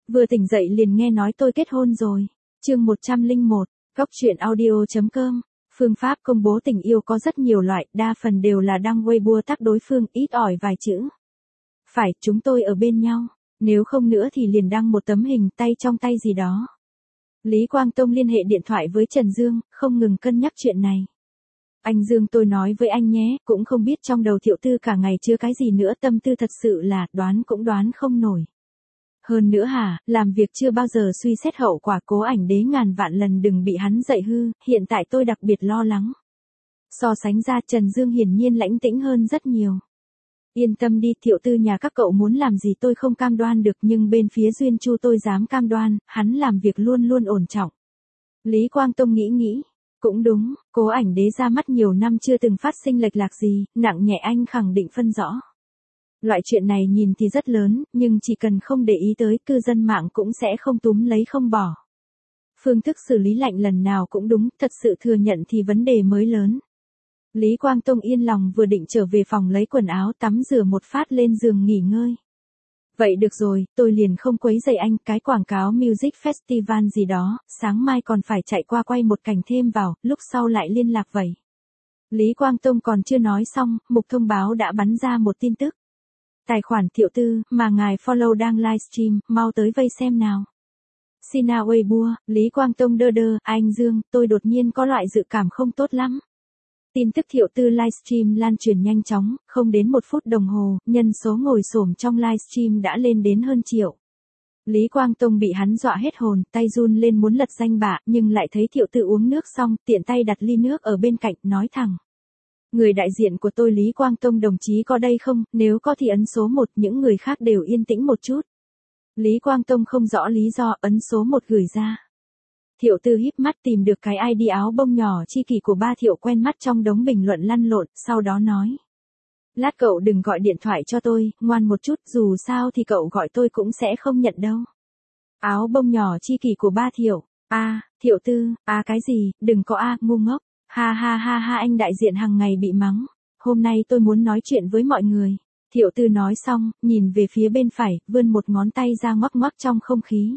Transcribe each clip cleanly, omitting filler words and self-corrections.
Vừa tỉnh dậy liền nghe nói tôi kết hôn rồi. Chương 101, Góc truyện audio.com. Phương pháp công bố tình yêu có rất nhiều loại, đa phần đều là đăng Weibo tác đối phương, ít ỏi vài chữ. Phải, chúng tôi ở bên nhau, nếu không nữa thì liền đăng một tấm hình tay trong tay gì đó. Lý Quang Tông liên hệ điện thoại với Trần Dương, không ngừng cân nhắc chuyện này. Anh Dương, tôi nói với anh nhé, cũng không biết trong đầu Thiệu Tư cả ngày chưa cái gì nữa, tâm tư thật sự là đoán cũng đoán không nổi. Hơn nữa làm việc chưa bao giờ suy xét hậu quả, Cố Ảnh Đế ngàn vạn lần đừng bị hắn dạy hư, hiện tại tôi đặc biệt lo lắng. So sánh ra, Trần Dương hiển nhiên lãnh tĩnh hơn rất nhiều. Yên tâm đi, Thiệu Tư nhà các cậu muốn làm gì tôi không cam đoan được, nhưng bên phía Duyên Chu tôi dám cam đoan, hắn làm việc luôn luôn ổn trọng. Lý Quang Tông nghĩ, cũng đúng, Cố Ảnh Đế ra mắt nhiều năm chưa từng phát sinh lệch lạc gì, nặng nhẹ anh khẳng định phân rõ. Loại chuyện này nhìn thì rất lớn, nhưng chỉ cần không để ý tới, cư dân mạng cũng sẽ không túm lấy không bỏ. Phương thức xử lý lạnh lần nào cũng đúng, thật sự thừa nhận thì vấn đề mới lớn. Lý Quang Tông yên lòng vừa định trở về phòng lấy quần áo tắm rửa một phát lên giường nghỉ ngơi. Vậy được rồi, tôi liền không quấy rầy anh, cái quảng cáo Music Festival gì đó, sáng mai còn phải chạy qua quay một cảnh thêm vào, lúc sau lại liên lạc vậy. Lý Quang Tông còn chưa nói xong, mục thông báo đã bắn ra một tin tức. Tài khoản Thiệu Tư mà ngài follow đang livestream, mau tới vây xem nào. Sina Weibo, Lý Quang Tông đơ, anh Dương, tôi đột nhiên có loại dự cảm không tốt lắm. Tin tức Thiệu Tư livestream lan truyền nhanh chóng, không đến 1 phút đồng hồ, nhân số ngồi xổm trong livestream đã lên đến hơn triệu. Lý Quang Tông bị hắn dọa hết hồn, tay run lên muốn lật danh bạ, nhưng lại thấy Thiệu Tư uống nước xong, tiện tay đặt ly nước ở bên cạnh, nói thẳng. Người đại diện của tôi Lý Quang Tông đồng chí có đây không, nếu có thì ấn số 1, những người khác đều yên tĩnh một chút. Lý Quang Tông không rõ lý do, ấn số 1 gửi ra. Thiệu Tư híp mắt tìm được cái ID áo bông nhỏ chi kỷ của ba Thiệu quen mắt trong đống bình luận lăn lộn, sau đó nói. Lát cậu đừng gọi điện thoại cho tôi, ngoan một chút, dù sao thì cậu gọi tôi cũng sẽ không nhận đâu. Áo bông nhỏ chi kỷ của ba Thiệu, Thiệu Tư, cái gì, đừng có ngu ngốc. Ha, anh đại diện hàng ngày bị mắng. Hôm nay tôi muốn nói chuyện với mọi người. Thiệu Tư nói xong, nhìn về phía bên phải, vươn một ngón tay ra ngoắc ngoắc trong không khí.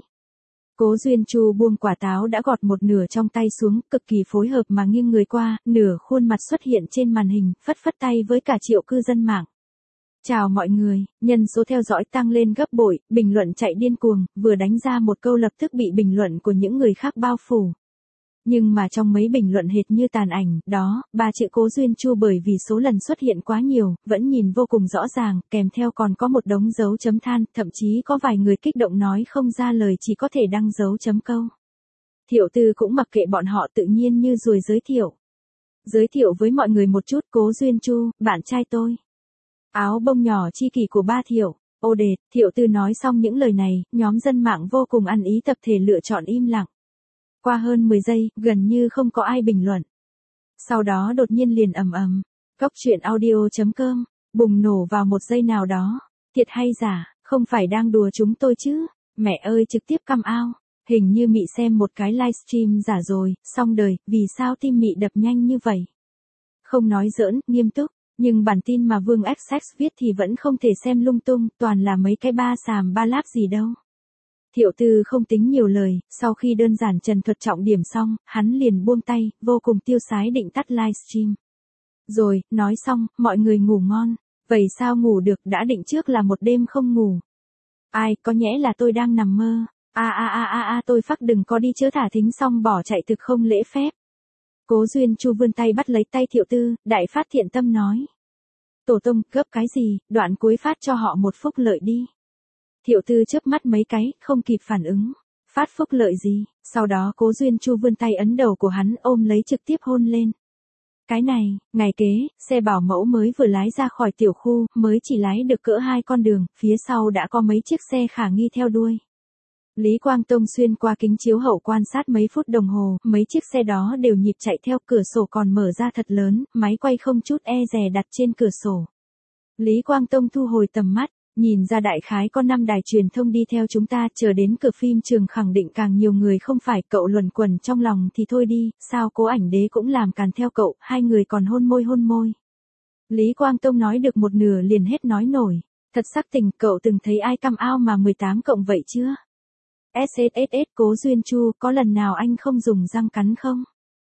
Cố Duyên Chu buông quả táo đã gọt một nửa trong tay xuống, cực kỳ phối hợp mà nghiêng người qua, nửa khuôn mặt xuất hiện trên màn hình, phất phất tay với cả triệu cư dân mạng. Chào mọi người, nhân số theo dõi tăng lên gấp bội, bình luận chạy điên cuồng, vừa đánh ra một câu lập tức bị bình luận của những người khác bao phủ. Nhưng mà trong mấy bình luận hệt như tàn ảnh, đó, 3 chữ Cố Duyên Chu bởi vì số lần xuất hiện quá nhiều, vẫn nhìn vô cùng rõ ràng, kèm theo còn có một đống dấu chấm than, thậm chí có vài người kích động nói không ra lời chỉ có thể đăng dấu chấm câu. Thiệu Tư cũng mặc kệ bọn họ, tự nhiên như ruồi giới thiệu. Giới thiệu với mọi người một chút, Cố Duyên Chu, bạn trai tôi. Áo bông nhỏ chi kỷ của ba Thiệu. Ô đệt, Thiệu Tư nói xong những lời này, nhóm dân mạng vô cùng ăn ý tập thể lựa chọn im lặng. Qua hơn 10 giây, gần như không có ai bình luận. Sau đó đột nhiên liền ầm. Góc truyện audio.com, bùng nổ vào một giây nào đó. Thiệt hay giả, không phải đang đùa chúng tôi chứ. Mẹ ơi, trực tiếp căm ao. Hình như Mị xem một cái livestream giả rồi, xong đời, vì sao tim Mị đập nhanh như vậy? Không nói giỡn, nghiêm túc. Nhưng bản tin mà Vương XX viết thì vẫn không thể xem lung tung, toàn là mấy cái ba xàm ba láp gì đâu. Thiệu Tư không tính nhiều lời, sau khi đơn giản trần thuật trọng điểm xong, hắn liền buông tay, vô cùng tiêu sái định tắt livestream. Rồi, nói xong, mọi người ngủ ngon. Vậy sao ngủ được, đã định trước là một đêm không ngủ. Ai, có nhẽ là tôi đang nằm mơ. Tôi phắc đừng có đi chớ, thả thính xong bỏ chạy thực không lễ phép. Cố Duyên Chu vươn tay bắt lấy tay Thiệu Tư, đại phát thiện tâm nói. Tổ tông, gấp cái gì, đoạn cuối phát cho họ một phúc lợi đi. Thiệu Tư chớp mắt mấy cái, không kịp phản ứng. Phát phúc lợi gì? Sau đó Cố Duyên Chu vươn tay ấn đầu của hắn, ôm lấy trực tiếp hôn lên. Cái này, ngày kế, xe bảo mẫu mới vừa lái ra khỏi tiểu khu, mới chỉ lái được cỡ 2 con đường, phía sau đã có mấy chiếc xe khả nghi theo đuôi. Lý Quang Tông xuyên qua kính chiếu hậu quan sát mấy phút đồng hồ, mấy chiếc xe đó đều nhịp chạy theo, cửa sổ còn mở ra thật lớn, máy quay không chút e dè đặt trên cửa sổ. Lý Quang Tông thu hồi tầm mắt. Nhìn ra đại khái có 5 đài truyền thông đi theo chúng ta, chờ đến cửa phim trường khẳng định càng nhiều người không phải, cậu luẩn quẩn trong lòng thì thôi đi, sao Cố Ảnh Đế cũng làm càn theo cậu, hai người còn hôn môi. Lý Quang Tông nói được một nửa liền hết nói nổi, thật sắc tình, cậu từng thấy ai căm ao mà 18 cộng vậy chưa? SSSS Cố Duyên Chu, có lần nào anh không dùng răng cắn không?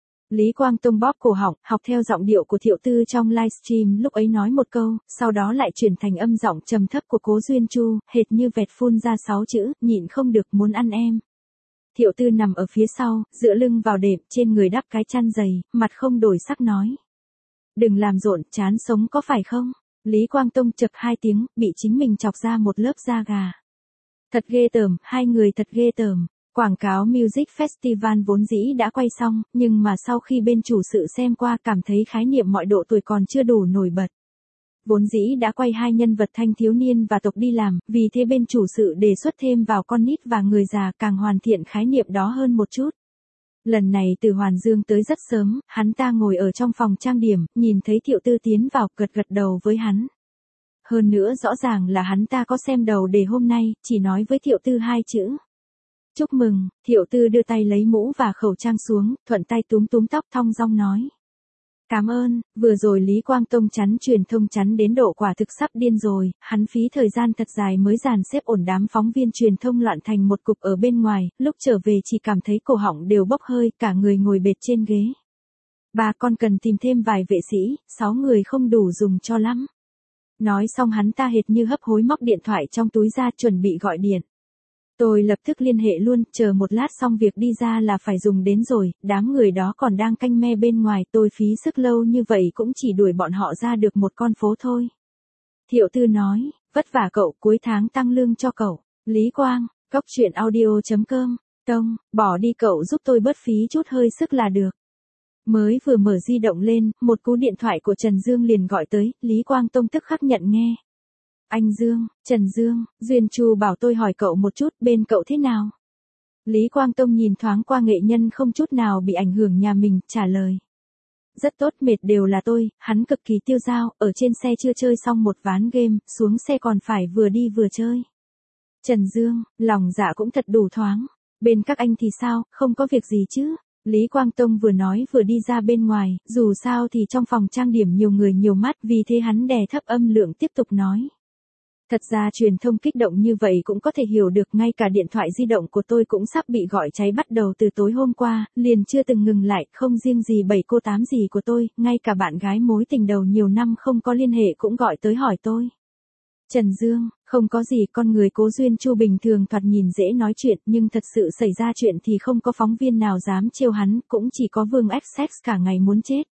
Lý Quang Tông bóp cổ họng, học theo giọng điệu của Thiệu Tư trong livestream lúc ấy nói một câu, sau đó lại chuyển thành âm giọng trầm thấp của Cố Duyên Chu, hệt như vẹt phun ra 6 chữ, nhịn không được muốn ăn em. Thiệu Tư nằm ở phía sau, dựa lưng vào đệm, trên người đắp cái chăn dày, mặt không đổi sắc nói. Đừng làm rộn, chán sống có phải không? Lý Quang Tông chậc 2 tiếng, bị chính mình chọc ra một lớp da gà. Thật ghê tởm, hai người thật ghê tởm. Quảng cáo Music Festival vốn dĩ đã quay xong, nhưng mà sau khi bên chủ sự xem qua cảm thấy khái niệm mọi độ tuổi còn chưa đủ nổi bật. Vốn dĩ đã quay 2 nhân vật thanh thiếu niên và tộc đi làm, vì thế bên chủ sự đề xuất thêm vào con nít và người già càng hoàn thiện khái niệm đó hơn một chút. Lần này Từ Hoàn Dương tới rất sớm, hắn ta ngồi ở trong phòng trang điểm, nhìn thấy Thiệu Tư tiến vào, gật gật đầu với hắn. Hơn nữa rõ ràng là hắn ta có xem đầu đề hôm nay, chỉ nói với Thiệu Tư 2 chữ. Chúc mừng, Thiệu Tư đưa tay lấy mũ và khẩu trang xuống, thuận tay túm túm tóc thong dong nói. Cảm ơn, vừa rồi Lý Quang Tông chắn truyền thông chắn đến độ quả thực sắp điên rồi, hắn phí thời gian thật dài mới dàn xếp ổn đám phóng viên truyền thông loạn thành một cục ở bên ngoài, lúc trở về chỉ cảm thấy cổ họng đều bốc hơi, cả người ngồi bệt trên ghế. Bà con cần tìm thêm vài vệ sĩ, 6 người không đủ dùng cho lắm. Nói xong hắn ta hệt như hấp hối móc điện thoại trong túi ra chuẩn bị gọi điện. Tôi lập tức liên hệ luôn, chờ một lát xong việc đi ra là phải dùng đến rồi, đám người đó còn đang canh me bên ngoài, tôi phí sức lâu như vậy cũng chỉ đuổi bọn họ ra được một con phố thôi. Thiệu Tư nói, vất vả cậu, cuối tháng tăng lương cho cậu. Lý Quang, coctruyện.audio.com, Tông, bỏ đi cậu giúp tôi bớt phí chút hơi sức là được. Mới vừa mở di động lên, một cú điện thoại của Trần Dương liền gọi tới, Lý Quang Tông tức khắc nhận nghe. Anh Dương, Trần Dương, Duyên Chu bảo tôi hỏi cậu một chút, bên cậu thế nào? Lý Quang Tông nhìn thoáng qua nghệ nhân không chút nào bị ảnh hưởng nhà mình, trả lời. Rất tốt, mệt đều là tôi, hắn cực kỳ tiêu dao, ở trên xe chưa chơi xong một ván game, xuống xe còn phải vừa đi vừa chơi. Trần Dương, lòng dạ cũng thật đủ thoáng. Bên các anh thì sao, không có việc gì chứ? Lý Quang Tông vừa nói vừa đi ra bên ngoài, dù sao thì trong phòng trang điểm nhiều người nhiều mắt, vì thế hắn đè thấp âm lượng tiếp tục nói. Thật ra truyền thông kích động như vậy cũng có thể hiểu được, ngay cả điện thoại di động của tôi cũng sắp bị gọi cháy bắt đầu từ tối hôm qua, liền chưa từng ngừng lại, không riêng gì 7 cô 8 gì của tôi, ngay cả bạn gái mối tình đầu nhiều năm không có liên hệ cũng gọi tới hỏi tôi. Trần Dương, không có gì, con người Cố Duyên Chu bình thường thoạt nhìn dễ nói chuyện, nhưng thật sự xảy ra chuyện thì không có phóng viên nào dám trêu hắn, cũng chỉ có Vương XX cả ngày muốn chết.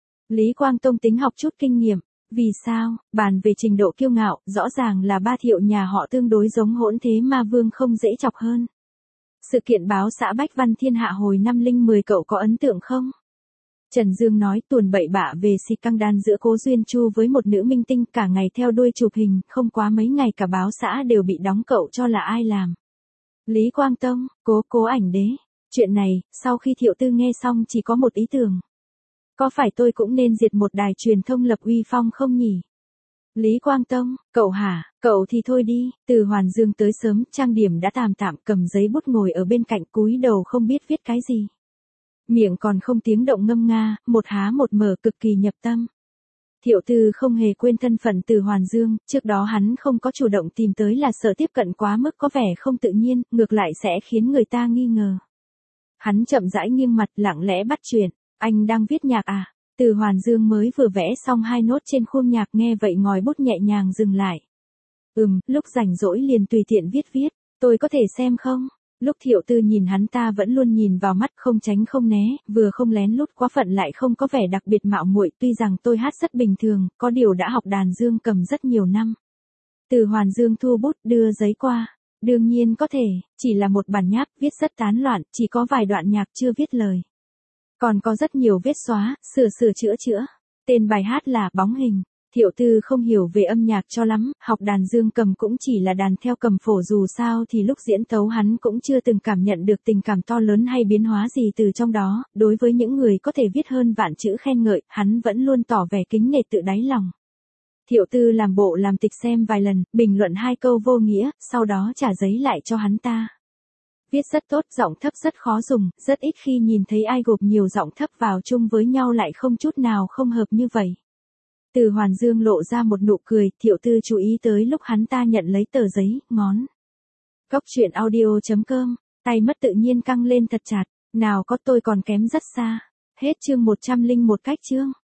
Lý Quang Tông tính học chút kinh nghiệm. Vì sao, bàn về trình độ kiêu ngạo, rõ ràng là ba Thiệu nhà họ tương đối giống hỗn, thế mà Vương không dễ chọc hơn. Sự kiện báo xã Bách Văn Thiên Hạ hồi năm 2010 cậu có ấn tượng không? Trần Dương nói tuồn bậy bạ về xì căng đan giữa Cố Duyên Chu với một nữ minh tinh, cả ngày theo đuôi chụp hình, không quá mấy ngày cả báo xã đều bị đóng, cậu cho là ai làm? Lý Quang Tông, cố ảnh đế. Chuyện này, sau khi Thiệu Tư nghe xong chỉ có một ý tưởng. Có phải tôi cũng nên diệt một đài truyền thông lập uy phong không nhỉ? Lý Quang Tông, cậu hả, cậu thì thôi đi. Từ Hoàn Dương tới sớm, trang điểm đã tạm tạm, cầm giấy bút ngồi ở bên cạnh, cúi đầu không biết viết cái gì. Miệng còn không tiếng động ngâm nga, một há một mở, cực kỳ nhập tâm. Thiệu Tư không hề quên thân phận Từ Hoàn Dương, trước đó hắn không có chủ động tìm tới là sợ tiếp cận quá mức có vẻ không tự nhiên, ngược lại sẽ khiến người ta nghi ngờ. Hắn chậm rãi nghiêng mặt, lặng lẽ bắt chuyện. Anh đang viết nhạc à? Từ Hoàn Dương mới vừa vẽ xong 2 nốt trên khuôn nhạc, nghe vậy ngòi bút nhẹ nhàng dừng lại. Lúc rảnh rỗi liền tùy tiện viết, tôi có thể xem không? Lúc Thiệu Tư nhìn hắn ta vẫn luôn nhìn vào mắt, không tránh không né, vừa không lén lút quá phận lại không có vẻ đặc biệt mạo muội, tuy rằng tôi hát rất bình thường, có điều đã học đàn dương cầm rất nhiều năm. Từ Hoàn Dương thu bút, đưa giấy qua. Đương nhiên có thể, chỉ là một bản nháp, viết rất tán loạn, chỉ có vài đoạn nhạc chưa viết lời. Còn có rất nhiều vết xóa, sửa chữa. Tên bài hát là Bóng Hình. Thiệu Tư không hiểu về âm nhạc cho lắm, học đàn dương cầm cũng chỉ là đàn theo cầm phổ, dù sao thì lúc diễn tấu hắn cũng chưa từng cảm nhận được tình cảm to lớn hay biến hóa gì từ trong đó, đối với những người có thể viết hơn vạn chữ khen ngợi, hắn vẫn luôn tỏ vẻ kính nể tự đáy lòng. Thiệu Tư làm bộ làm tịch xem vài lần, bình luận 2 câu vô nghĩa, sau đó trả giấy lại cho hắn ta. Viết rất tốt, giọng thấp rất khó dùng, rất ít khi nhìn thấy ai gộp nhiều giọng thấp vào chung với nhau lại không chút nào không hợp như vậy. Từ Hoàn Dương lộ ra một nụ cười, Thiệu Tư chú ý tới lúc hắn ta nhận lấy tờ giấy, ngón. Coctruyện.audio.com Tay mất tự nhiên căng lên thật chặt, nào có tôi còn kém rất xa. Hết chương 101 cách chương.